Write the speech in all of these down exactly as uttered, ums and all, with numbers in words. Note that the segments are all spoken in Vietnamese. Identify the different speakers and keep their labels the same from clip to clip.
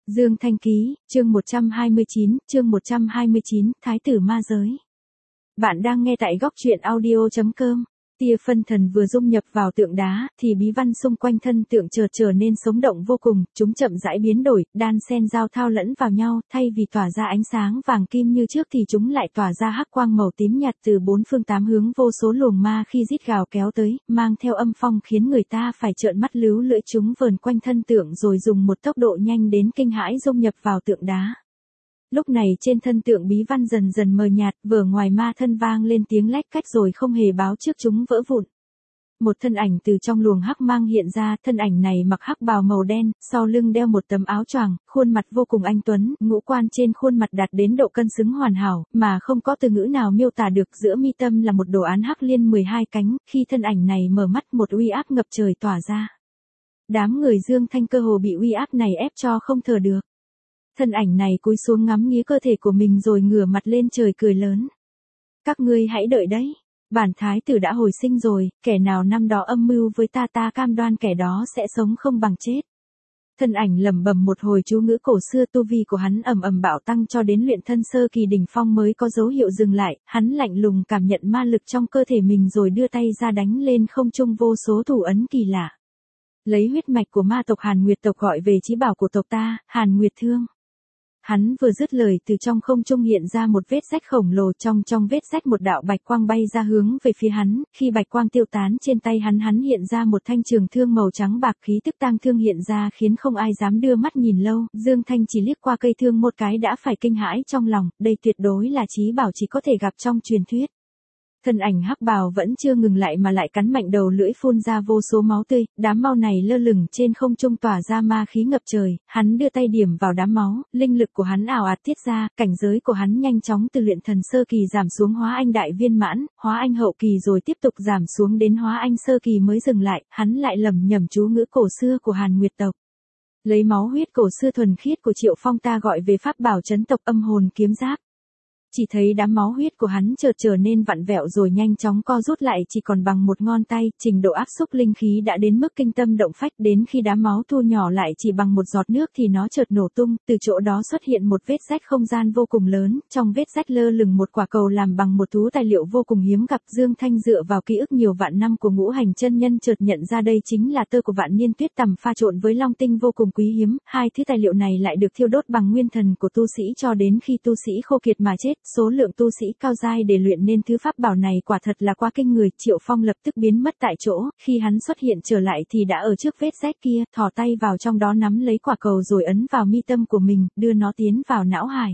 Speaker 1: Dương Thanh Ký, chương một trăm hai mươi chín, chương một trăm hai mươi chín, Thái tử ma giới. Bạn đang nghe tại góc truyện audio chấm com. Tia phân thần vừa dung nhập vào tượng đá, thì bí văn xung quanh thân tượng chợt trở nên sống động vô cùng, chúng chậm rãi biến đổi, đan xen giao thao lẫn vào nhau, thay vì tỏa ra ánh sáng vàng kim như trước thì chúng lại tỏa ra hắc quang màu tím nhạt từ bốn phương tám hướng, vô số luồng ma khi rít gào kéo tới, mang theo âm phong khiến người ta phải trợn mắt líu lưỡi. Chúng vờn quanh thân tượng rồi dùng một tốc độ nhanh đến kinh hãi dung nhập vào tượng đá. Lúc này trên thân tượng bí văn dần dần mờ nhạt, vở ngoài ma thân vang lên tiếng lách cách rồi không hề báo trước chúng vỡ vụn. Một thân ảnh từ trong luồng hắc mang hiện ra, thân ảnh này mặc hắc bào màu đen, sau lưng đeo một tấm áo choàng, khuôn mặt vô cùng anh tuấn, ngũ quan trên khuôn mặt đạt đến độ cân xứng hoàn hảo, mà không có từ ngữ nào miêu tả được. Giữa mi tâm là một đồ án hắc liên mười hai cánh, khi thân ảnh này mở mắt một uy áp ngập trời tỏa ra. Đám người Dương Thanh cơ hồ bị uy áp này ép cho không thở được. Thân ảnh này cúi xuống ngắm nghía cơ thể của mình rồi ngửa mặt lên trời cười lớn. Các ngươi hãy đợi đấy. Bản thái tử đã hồi sinh rồi, kẻ nào năm đó âm mưu với ta ta cam đoan kẻ đó sẽ sống không bằng chết. Thân ảnh lẩm bẩm một hồi chú ngữ cổ xưa, tu vi của hắn ầm ầm bạo tăng cho đến luyện thân sơ kỳ đỉnh phong mới có dấu hiệu dừng lại. Hắn lạnh lùng cảm nhận ma lực trong cơ thể mình rồi đưa tay ra đánh lên không trung vô số thủ ấn kỳ lạ. Lấy huyết mạch của ma tộc Hàn Nguyệt tộc gọi về chí bảo của tộc ta, Hàn Nguyệt Thương. Hắn vừa dứt lời, từ trong không trung hiện ra một vết rách khổng lồ, trong trong vết rách một đạo bạch quang bay ra hướng về phía hắn, khi bạch quang tiêu tán trên tay hắn hắn hiện ra một thanh trường thương màu trắng bạc, khí tức tang thương hiện ra khiến không ai dám đưa mắt nhìn lâu. Dương Thanh chỉ liếc qua cây thương một cái đã phải kinh hãi trong lòng, đây tuyệt đối là chí bảo chỉ có thể gặp trong truyền thuyết. Thân ảnh hắc bào vẫn chưa ngừng lại mà lại cắn mạnh đầu lưỡi phun ra vô số máu tươi, đám máu này lơ lửng trên không trung tỏa ra ma khí ngập trời, hắn đưa tay điểm vào đám máu, linh lực của hắn ào ạt tiết ra, cảnh giới của hắn nhanh chóng từ luyện thần sơ kỳ giảm xuống hóa anh đại viên mãn, hóa anh hậu kỳ rồi tiếp tục giảm xuống đến hóa anh sơ kỳ mới dừng lại, hắn lại lẩm nhẩm chú ngữ cổ xưa của Hàn Nguyệt tộc. Lấy máu huyết cổ xưa thuần khiết của Triệu Phong ta gọi về pháp bảo trấn tộc Âm Hồn Kiếm Giáp. Chỉ thấy đám máu huyết của hắn chợt trở nên vặn vẹo rồi nhanh chóng co rút lại chỉ còn bằng một ngón tay, trình độ áp xúc linh khí đã đến mức kinh tâm động phách, đến khi đám máu thu nhỏ lại chỉ bằng một giọt nước thì nó chợt nổ tung, từ chỗ đó xuất hiện một vết rách không gian vô cùng lớn, trong vết rách lơ lửng một quả cầu làm bằng một thú tài liệu vô cùng hiếm gặp. Dương Thanh dựa vào ký ức nhiều vạn năm của Ngũ Hành chân nhân chợt nhận ra đây chính là tơ của vạn niên tuyết tằm pha trộn với long tinh vô cùng quý hiếm, hai thứ tài liệu này lại được thiêu đốt bằng nguyên thần của tu sĩ cho đến khi tu sĩ khô kiệt mà chết. Số lượng tu sĩ cao giai để luyện nên thứ pháp bảo này quả thật là quá kinh người. Triệu Phong lập tức biến mất tại chỗ, khi hắn xuất hiện trở lại thì đã ở trước vết rách kia, thò tay vào trong đó nắm lấy quả cầu rồi ấn vào mi tâm của mình, đưa nó tiến vào não hải.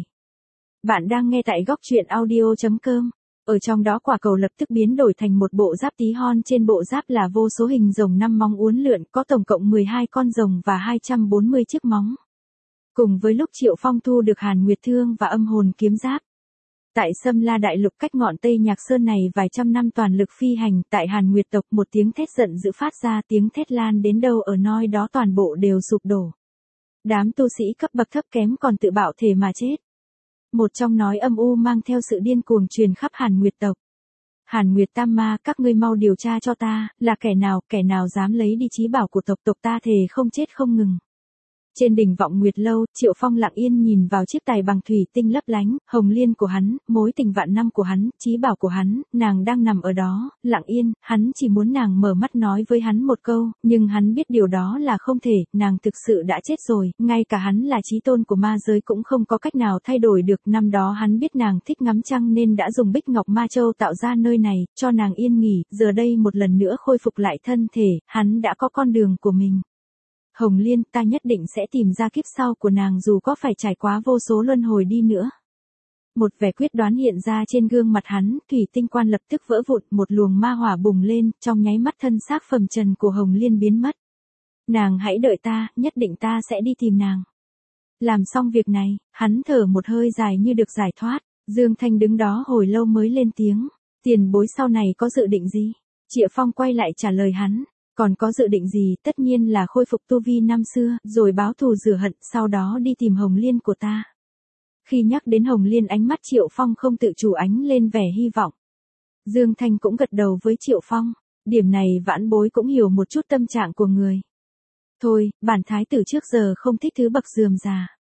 Speaker 1: Bạn đang nghe tại góc truyện audio chấm com. Ở trong đó quả cầu lập tức biến đổi thành một bộ giáp tí hon, trên bộ giáp là vô số hình rồng năm móng uốn lượn, có tổng cộng mười hai con rồng và hai trăm bốn mươi chiếc móng. Cùng với lúc Triệu Phong thu được Hàn Nguyệt Thương và Âm Hồn Kiếm Giáp. Tại Sâm La Đại Lục cách ngọn Tây Nhạc Sơn này vài trăm năm toàn lực phi hành, tại Hàn Nguyệt tộc một tiếng thét giận dữ phát ra, tiếng thét lan đến đâu ở nơi đó toàn bộ đều sụp đổ. Đám tu sĩ cấp bậc thấp kém còn tự bạo thể mà chết. Một trong nói âm u mang theo sự điên cuồng truyền khắp Hàn Nguyệt tộc. Hàn Nguyệt Tam Ma, các ngươi mau điều tra cho ta, là kẻ nào, kẻ nào dám lấy đi chí bảo của tộc tộc ta thề không chết không ngừng. Trên đỉnh Vọng Nguyệt Lâu, Triệu Phong lặng yên nhìn vào chiếc tài bằng thủy tinh lấp lánh, hồng liên của hắn, mối tình vạn năm của hắn, chí bảo của hắn, nàng đang nằm ở đó, lặng yên, hắn chỉ muốn nàng mở mắt nói với hắn một câu, nhưng hắn biết điều đó là không thể, nàng thực sự đã chết rồi, ngay cả hắn là chí tôn của ma giới cũng không có cách nào thay đổi được. Năm đó hắn biết nàng thích ngắm trăng nên đã dùng Bích Ngọc Ma Châu tạo ra nơi này, cho nàng yên nghỉ, giờ đây một lần nữa khôi phục lại thân thể, hắn đã có con đường của mình. Hồng Liên, ta nhất định sẽ tìm ra kiếp sau của nàng dù có phải trải qua vô số luân hồi đi nữa. Một vẻ quyết đoán hiện ra trên gương mặt hắn, thủy tinh quan lập tức vỡ vụn, một luồng ma hỏa bùng lên, trong nháy mắt thân xác phàm trần của Hồng Liên biến mất. Nàng hãy đợi ta, nhất định ta sẽ đi tìm nàng. Làm xong việc này, hắn thở một hơi dài như được giải thoát, Dương Thanh đứng đó hồi lâu mới lên tiếng, tiền bối sau này có dự định gì? Triệu Phong quay lại trả lời hắn. Còn có dự định gì, tất nhiên là khôi phục tu vi năm xưa, rồi báo thù rửa hận, sau đó đi tìm Hồng Liên của ta. Khi nhắc đến Hồng Liên ánh mắt Triệu Phong không tự chủ ánh lên vẻ hy vọng. Dương Thanh cũng gật đầu với Triệu Phong, điểm này vãn bối cũng hiểu một chút tâm trạng của người. Thôi, bản thái tử trước giờ không thích thứ bậc rườm rà.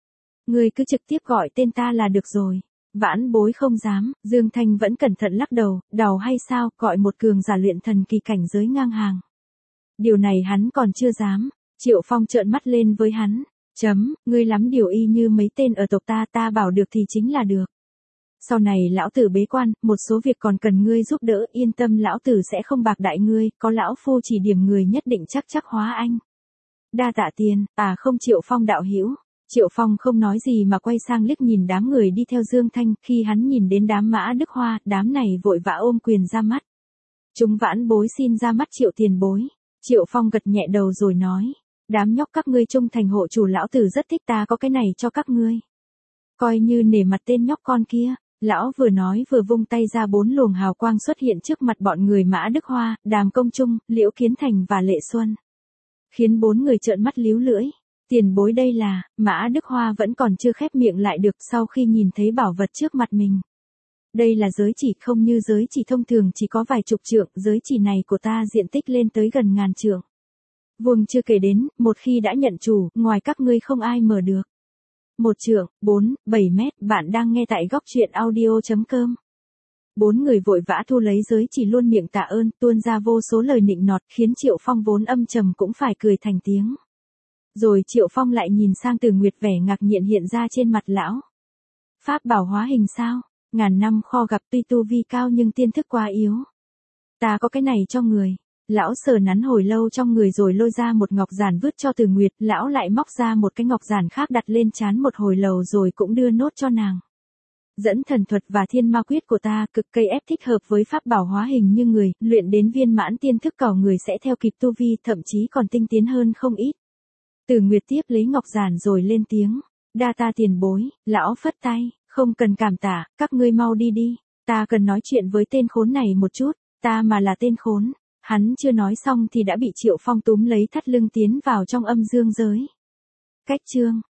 Speaker 1: Ngươi cứ trực tiếp gọi tên ta là được rồi. Vãn Bối không dám, Dương Thanh vẫn cẩn thận lắc đầu, đau hay sao, gọi một cường giả luyện thần kỳ cảnh giới ngang hàng. Điều này hắn còn chưa dám. Triệu Phong trợn mắt lên với hắn. Chấm, ngươi lắm điều y như mấy tên ở tộc ta, ta bảo được thì chính là được. Sau này lão tử bế quan, một số việc còn cần ngươi giúp đỡ, yên tâm lão tử sẽ không bạc đại ngươi, có lão phu chỉ điểm người nhất định chắc chắc hóa anh. Đa tạ tiền, à không Triệu Phong đạo hữu. Triệu Phong không nói gì mà quay sang liếc nhìn đám người đi theo Dương Thanh, khi hắn nhìn đến đám Mã Đức Hoa, đám này vội vã ôm quyền ra mắt. Chúng Vãn Bối xin ra mắt Triệu tiền bối. Triệu Phong gật nhẹ đầu rồi nói, đám nhóc các ngươi trung thành hộ chủ lão tử rất thích, ta có cái này cho các ngươi. Coi như nể mặt tên nhóc con kia. Lão vừa nói vừa vung tay ra, bốn luồng hào quang xuất hiện trước mặt bọn người Mã Đức Hoa, Đàm Công Trung, Liễu Kiến Thành và Lệ Xuân. Khiến bốn người trợn mắt líu lưỡi. Tiền bối đây là, Mã Đức Hoa vẫn còn chưa khép miệng lại được sau khi nhìn thấy bảo vật trước mặt mình. Đây là giới chỉ, không như giới chỉ thông thường chỉ có vài chục trượng, giới chỉ này của ta diện tích lên tới gần ngàn trượng. Vuông chưa kể đến, một khi đã nhận chủ, ngoài các ngươi không ai mở được. Một trượng, bốn, bảy mét, bạn đang nghe tại góc truyện audio.com. Bốn người vội vã thu lấy giới chỉ luôn miệng tạ ơn, tuôn ra vô số lời nịnh nọt, khiến Triệu Phong vốn âm trầm cũng phải cười thành tiếng. Rồi Triệu Phong lại nhìn sang Từ Nguyệt, vẻ ngạc nhiên hiện ra trên mặt lão. Pháp bảo hóa hình sao? Ngàn năm kho gặp, tuy tu vi cao nhưng tiên thức quá yếu. Ta có cái này cho người. Lão sờ nắn hồi lâu trong người rồi lôi ra một ngọc giản vứt cho Từ Nguyệt, lão lại móc ra một cái ngọc giản khác đặt lên trán một hồi lâu rồi cũng đưa nốt cho nàng. Dẫn thần thuật và thiên ma quyết của ta, cực cây ép thích hợp với pháp bảo hóa hình như người, luyện đến viên mãn tiên thức cỏ người sẽ theo kịp tu vi, thậm chí còn tinh tiến hơn không ít. Từ Nguyệt tiếp lấy ngọc giản rồi lên tiếng, đa ta tiền bối. Lão phất tay, không cần cảm tạ, các ngươi mau đi đi, ta cần nói chuyện với tên khốn này một chút, ta mà là tên khốn. Hắn chưa nói xong thì đã bị Triệu Phong túm lấy thắt lưng tiến vào trong âm dương giới. Cách chương